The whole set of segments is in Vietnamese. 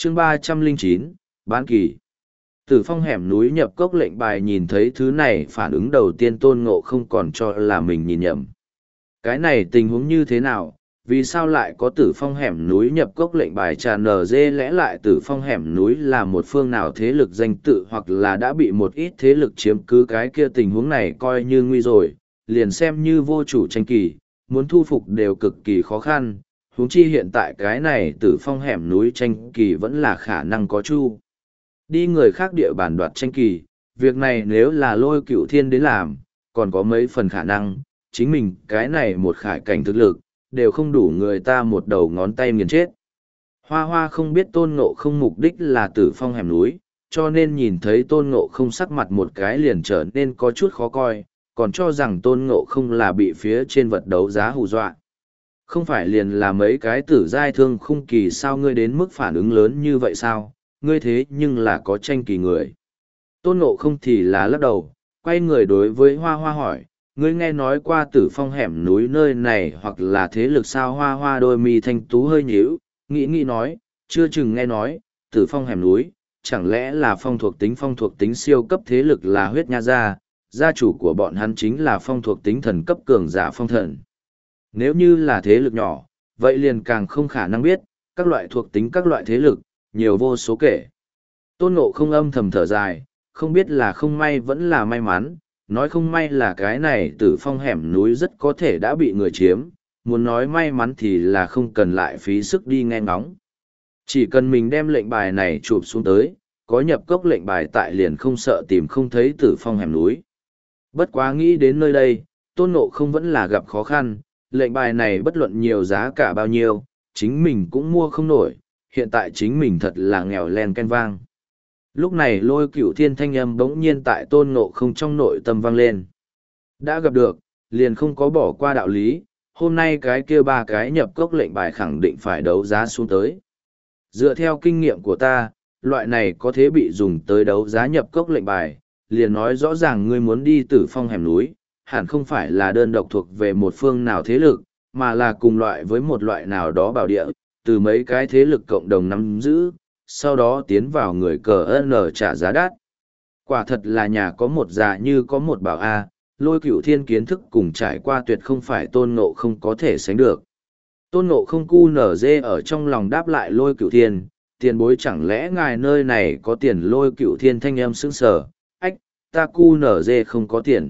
chương 309, bán kỳ. Tử Phong hẻm núi nhập cốc lệnh bài nhìn thấy thứ này, phản ứng đầu tiên Tôn Ngộ không còn cho là mình nhìn nhầm. Cái này tình huống như thế nào? Vì sao lại có Tử Phong hẻm núi nhập cốc lệnh bài trà nở dê? Lẽ lại Tử Phong hẻm núi là một phương nào thế lực danh tự, hoặc là đã bị một ít thế lực chiếm cứ? Cái kia tình huống này coi như nguy rồi, liền xem như vô chủ tranh kỳ, muốn thu phục đều cực kỳ khó khăn. Huống chi hiện tại cái này Tử Phong hẻm núi tranh kỳ vẫn là khả năng có chu đi người khác địa bàn đoạt tranh kỳ. Việc này nếu là Lôi Cửu Thiên đến làm, còn có mấy phần khả năng, chính mình cái này một khải cảnh thực lực, đều không đủ người ta một đầu ngón tay nghiền chết. Hoa Hoa không biết Tôn Ngộ không mục đích là Tử Phong hẻm núi, cho nên nhìn thấy Tôn Ngộ không sắc mặt một cái liền trở nên có chút khó coi, còn cho rằng Tôn Ngộ không là bị phía trên vật đấu giá hù dọa. Không phải liền là mấy cái tử giai thương khung kỳ sao? Ngươi đến mức phản ứng lớn như vậy sao? Ngươi thế nhưng là có tranh kỳ người. Tôn Ngộ không thì là lắc đầu, quay người đối với Hoa Hoa hỏi, ngươi nghe nói qua Tử Phong hẻm núi nơi này hoặc là thế lực sao? Hoa Hoa đôi mi thanh tú hơi nhíu, nghĩ nói, chưa chừng nghe nói, Tử Phong hẻm núi, chẳng lẽ là phong thuộc tính siêu cấp thế lực là Huyết Nha gia, gia chủ của bọn hắn chính là phong thuộc tính thần cấp cường giả phong thần. Nếu như là thế lực nhỏ, vậy liền càng không khả năng biết, các loại thuộc tính các loại thế lực, nhiều vô số kể. Tôn Ngộ không âm thầm thở dài, không biết là không may vẫn là may mắn, nói không may là cái này Tử Phong hẻm núi rất có thể đã bị người chiếm, muốn nói may mắn thì là không cần lại phí sức đi nghe ngóng. Chỉ cần mình đem lệnh bài này chụp xuống tới, có nhập cốc lệnh bài tại liền không sợ tìm không thấy Tử Phong hẻm núi. Bất quá nghĩ đến nơi đây, Tôn Ngộ không vẫn là gặp khó khăn, lệnh bài này bất luận nhiều giá cả bao nhiêu, chính mình cũng mua không nổi, hiện tại chính mình thật là nghèo len ken vang. Lúc này Lôi Cửu Thiên thanh âm bỗng nhiên tại Tôn Ngộ không trong nội tâm vang lên. Đã gặp được, liền không có bỏ qua đạo lý, hôm nay cái kia ba cái nhập cốc lệnh bài khẳng định phải đấu giá xuống tới. Dựa theo kinh nghiệm của ta, loại này có thể bị dùng tới đấu giá nhập cốc lệnh bài, liền nói rõ ràng ngươi muốn đi Tử Phong hẻm núi, hẳn không phải là đơn độc thuộc về một phương nào thế lực, mà là cùng loại với một loại nào đó bảo địa, từ mấy cái thế lực cộng đồng nắm giữ, sau đó tiến vào người cờ N trả giá đắt. Quả thật là nhà có một già như có một bảo A, Lôi Cửu Thiên kiến thức cùng trải qua tuyệt không phải Tôn Ngộ không có thể sánh được. Tôn Ngộ không cu nở dê ở trong lòng đáp lại Lôi Cửu Thiên, tiền bối chẳng lẽ ngài nơi này có tiền? Lôi Cửu Thiên thanh âm sững sờ, ách, ta cu nở dê không có tiền.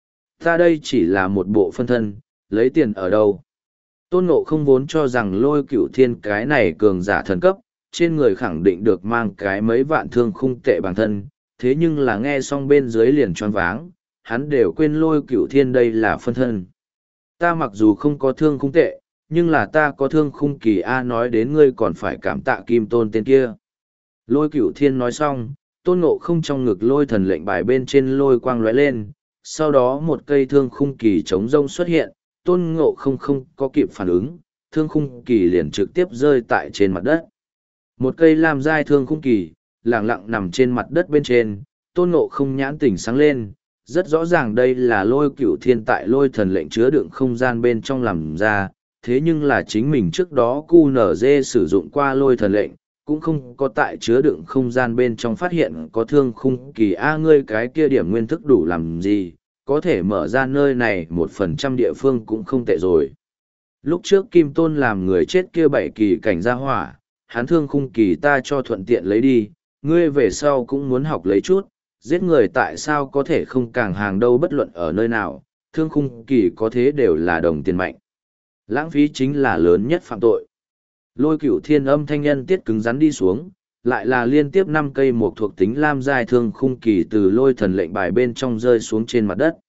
Ta đây chỉ là một bộ phân thân, lấy tiền ở đâu? Tôn Ngộ không vốn cho rằng Lôi Cửu Thiên cái này cường giả thần cấp, trên người khẳng định được mang cái mấy vạn thương khung tệ bằng thân, thế nhưng là nghe xong bên dưới liền choáng váng, hắn đều quên Lôi Cửu Thiên đây là phân thân. Ta mặc dù không có thương khung tệ, nhưng là ta có thương khung kỳ A, nói đến ngươi còn phải cảm tạ Kim Tôn tên kia. Lôi Cửu Thiên nói xong, Tôn Ngộ không trong ngực lôi thần lệnh bài bên trên lôi quang lóe lên, sau đó một cây thương khung kỳ trống rông xuất hiện, Tôn Ngộ không có kịp phản ứng, thương khung kỳ liền trực tiếp rơi tại trên mặt đất. Một cây lam giai thương khung kỳ, lẳng lặng nằm trên mặt đất bên trên, Tôn Ngộ không nhãn tỉnh sáng lên, rất rõ ràng đây là Lôi Cửu Thiên tại lôi thần lệnh chứa đựng không gian bên trong làm ra, thế nhưng là chính mình trước đó QNZ sử dụng qua lôi thần lệnh, cũng không có tại chứa đựng không gian bên trong phát hiện có thương khung kỳ. A, ngươi cái kia điểm nguyên thức đủ làm gì, có thể mở ra nơi này 1% địa phương cũng không tệ rồi. Lúc trước Kim Tôn làm người chết kia 7 kỳ cảnh gia hỏa, hắn thương khung kỳ ta cho thuận tiện lấy đi, ngươi về sau cũng muốn học lấy chút, giết người tại sao có thể không càng hàng đâu, bất luận ở nơi nào, thương khung kỳ có thế đều là đồng tiền mạnh. Lãng phí chính là lớn nhất phạm tội. Lôi Cửu Thiên âm thanh nhân tiết cứng rắn đi xuống, lại là liên tiếp 5 cây một thuộc tính lam giai thương khung kỳ từ lôi thần lệnh bài bên trong rơi xuống trên mặt đất.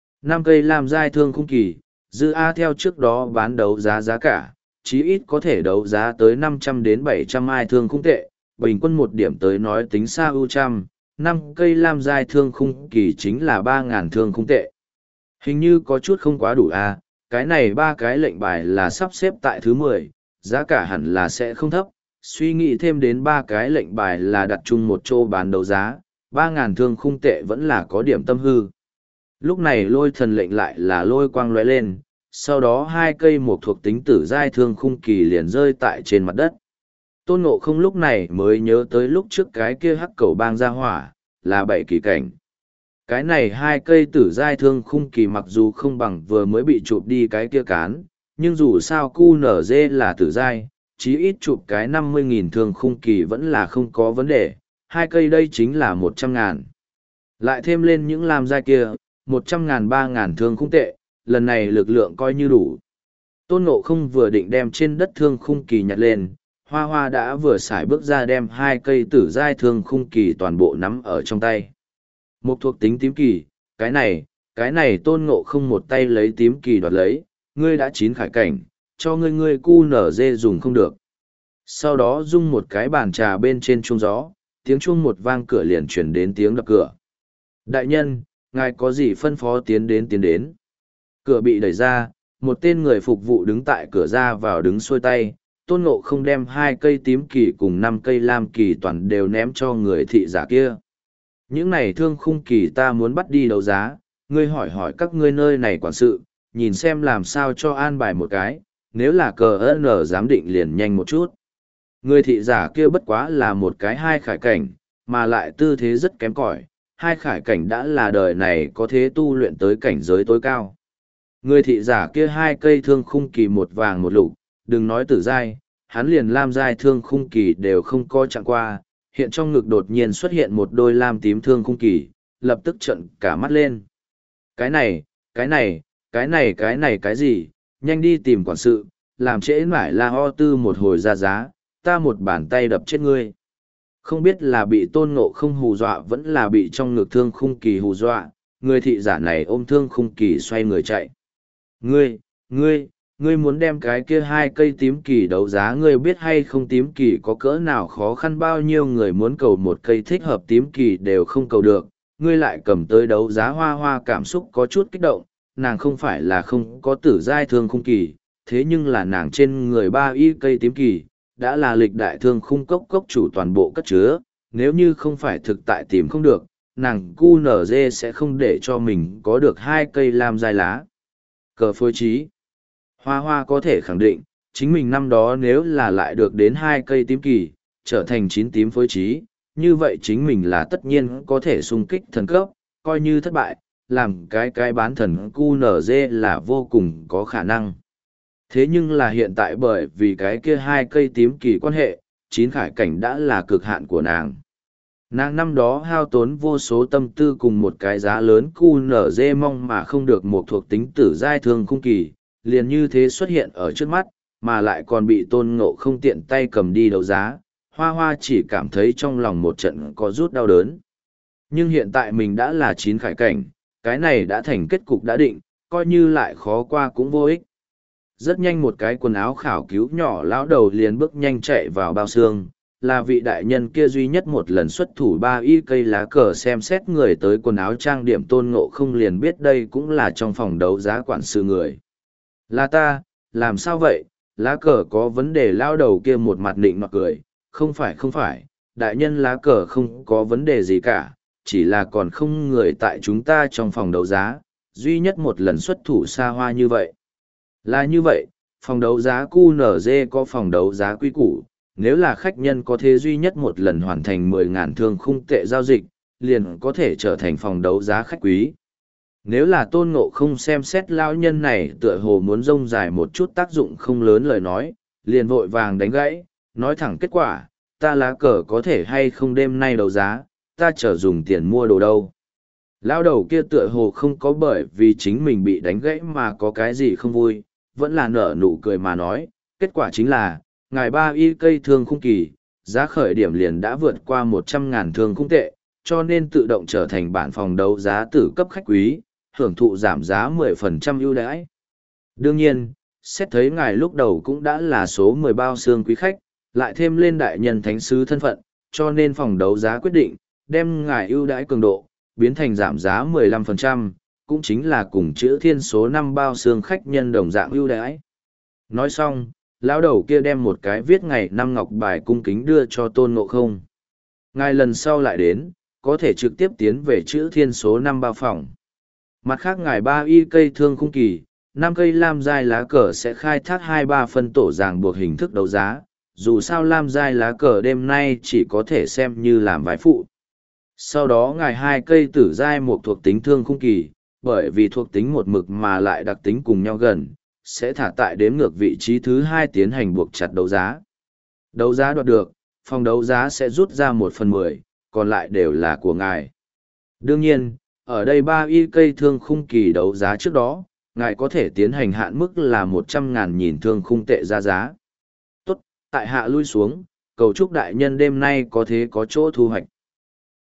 5 cây lam giai thương khung kỳ, dư A theo trước đó bán đấu giá cả, chí ít có thể đấu giá tới 500 đến 700 ai thương khung tệ, bình quân một điểm tới nói tính xa ưu trăm, 5 cây lam giai thương khung kỳ chính là 3.000 thương khung tệ. Hình như có chút không quá đủ A, cái này 3 cái lệnh bài là sắp xếp tại thứ 10, giá cả hẳn là sẽ không thấp, suy nghĩ thêm đến 3 cái lệnh bài là đặt chung một chỗ bán đấu giá, 3.000 thương khung tệ vẫn là có điểm tâm hư. Lúc này lôi thần lệnh lại là lôi quang lóe lên, sau đó 2 cây một thuộc tính tử giai thương khung kỳ liền rơi tại trên mặt đất. Tôn Ngộ Không lúc này mới nhớ tới lúc trước cái kia hắc cẩu bang ra hỏa, là 7 kỳ cảnh. Cái này 2 cây tử giai thương khung kỳ mặc dù không bằng vừa mới bị chụp đi cái kia cán, nhưng dù sao QNZ là tử giai, chí ít chụp cái 50.000 thương khung kỳ vẫn là không có vấn đề, 2 cây đây chính là 100.000. Lại thêm lên những lam giai kia, 100.000 3.000 thương khung tệ, lần này lực lượng coi như đủ. Tôn Ngộ Không vừa định đem trên đất thương khung kỳ nhặt lên, Hoa Hoa đã vừa xài bước ra đem 2 cây tử giai thương khung kỳ toàn bộ nắm ở trong tay. Một thuộc tính tím kỳ, cái này Tôn Ngộ Không một tay lấy tím kỳ đoạt lấy, ngươi đã chín khải cảnh, cho ngươi cu nở dê dùng không được. Sau đó rung một cái bàn trà bên trên chuông gió, tiếng chuông một vang, cửa liền chuyển đến tiếng đập cửa. Đại nhân, ngài có gì phân phó? Tiến đến. Cửa bị đẩy ra, một tên người phục vụ đứng tại cửa ra vào đứng xuôi tay. Tôn Ngộ Không đem 2 cây tím kỳ cùng 5 cây lam kỳ toàn đều ném cho người thị giả kia. Những này thương khung kỳ ta muốn bắt đi đấu giá, ngươi hỏi các ngươi nơi này quản sự, nhìn xem làm sao cho an bài một cái, nếu là cờ n giám định liền nhanh một chút. Người thị giả kia bất quá là một cái 2 khải cảnh, mà lại tư thế rất kém cỏi, 2 khải cảnh đã là đời này có thế tu luyện tới cảnh giới tối cao. Người thị giả kia 2 cây thương khung kỳ một vàng một lục, đừng nói tử giai, hắn liền lam giai thương khung kỳ đều không coi chạm qua, hiện trong ngực đột nhiên xuất hiện một đôi lam tím thương khung kỳ, lập tức trợn cả mắt lên. Cái này cái gì, nhanh đi tìm quản sự, làm trễ mãi La Ho Tư một hồi ra giá, ta một bàn tay đập chết ngươi. Không biết là bị Tôn Ngộ Không hù dọa vẫn là bị trong ngực thương khung kỳ hù dọa, người thị giả này ôm thương khung kỳ xoay người chạy. Ngươi muốn đem cái kia 2 cây tím kỳ đấu giá, ngươi biết hay không tím kỳ có cỡ nào khó khăn, bao nhiêu người muốn cầu một cây thích hợp tím kỳ đều không cầu được, ngươi lại cầm tới đấu giá. Hoa Hoa cảm xúc có chút kích động, nàng không phải là không có tử giai thương khung kỳ, thế nhưng là nàng trên người 3 y cây tím kỳ, đã là lịch đại thương khung cốc chủ toàn bộ cất chứa, nếu như không phải thực tại tìm không được, nàng QNZ sẽ không để cho mình có được 2 cây lam giai lá cờ phối trí. Hoa Hoa có thể khẳng định, chính mình năm đó nếu là lại được đến 2 cây tím kỳ, trở thành 9 tím phối trí, như vậy chính mình là tất nhiên có thể xung kích thần cấp, coi như thất bại, làm cái bán thần QNZ là vô cùng có khả năng. Thế nhưng là hiện tại bởi vì cái kia 2 cây tím kỳ quan hệ, 9 khải cảnh đã là cực hạn của nàng. Nàng năm đó hao tốn vô số tâm tư cùng một cái giá lớn QNZ mong mà không được một thuộc tính tử giai thương khung kỳ, liền như thế xuất hiện ở trước mắt, mà lại còn bị Tôn Ngộ Không tiện tay cầm đi đấu giá. Hoa Hoa chỉ cảm thấy trong lòng một trận có rút đau đớn. Nhưng hiện tại mình đã là 9 khải cảnh, cái này đã thành kết cục đã định, coi như lại khó qua cũng vô ích. Rất nhanh một cái quần áo khảo cứu nhỏ lão đầu liền bước nhanh chạy vào bao xương, là vị đại nhân kia duy nhất một lần xuất thủ 3 y cây lá cờ. Xem xét người tới quần áo trang điểm, Tôn Ngộ Không liền biết đây cũng là trong phòng đấu giá quản sự người. Là ta, làm sao vậy, lá cờ có vấn đề? Lao đầu kia một mặt nịnh nọt cười, không phải, đại nhân lá cờ không có vấn đề gì cả, chỉ là còn không người tại chúng ta trong phòng đấu giá, duy nhất một lần xuất thủ xa hoa như vậy. Là như vậy, phòng đấu giá QNZ có phòng đấu giá quy củ, nếu là khách nhân có thế duy nhất một lần hoàn thành 10.000 thương khung tệ giao dịch, liền có thể trở thành phòng đấu giá khách quý. Nếu là Tôn Ngộ Không xem xét lão nhân này tựa hồ muốn rông dài một chút tác dụng không lớn lời nói, liền vội vàng đánh gãy, nói thẳng kết quả, ta lá cờ có thể hay không đêm nay đấu giá, ta chờ dùng tiền mua đồ đâu. Lão đầu kia tựa hồ không có bởi vì chính mình bị đánh gãy mà có cái gì không vui, vẫn là nở nụ cười mà nói, kết quả chính là, ngài 3 y cây thương khung kỳ, giá khởi điểm liền đã vượt qua 100.000 thương khung tệ, cho nên tự động trở thành bản phòng đấu giá tử cấp khách quý, hưởng thụ giảm giá 10% ưu đãi. Đương nhiên, xét thấy ngài lúc đầu cũng đã là số 10 bao xương quý khách, lại thêm lên đại nhân thánh sứ thân phận, cho nên phòng đấu giá quyết định, đem ngài ưu đãi cường độ, biến thành giảm giá 15%, cũng chính là cùng chữ thiên số 5 bao xương khách nhân đồng dạng ưu đãi. Nói xong, lão đầu kia đem một cái viết ngày năm ngọc bài cung kính đưa cho Tôn Ngộ Không. Ngài lần sau lại đến, có thể trực tiếp tiến về chữ thiên số 5 bao phòng. Mặt khác ngài 3 y cây thương khung kỳ, 5 cây lam giai lá cờ sẽ khai thác 2-3 phân tổ ràng buộc hình thức đấu giá, dù sao lam giai lá cờ đêm nay chỉ có thể xem như làm vái phụ. Sau đó ngài hai cây tử giai một thuộc tính thương khung kỳ, bởi vì thuộc tính một mực mà lại đặc tính cùng nhau gần, sẽ thả tại đếm ngược vị trí thứ hai tiến hành buộc chặt đấu giá. Đấu giá đoạt được, phòng đấu giá sẽ rút ra 1/10, còn lại đều là của ngài. Đương nhiên, ở đây 3 y cây thương khung kỳ đấu giá trước đó, ngài có thể tiến hành hạn mức là 100.000 nhìn thương khung tệ ra giá. Tốt, tại hạ lui xuống, cầu chúc đại nhân đêm nay có thế có chỗ thu hoạch.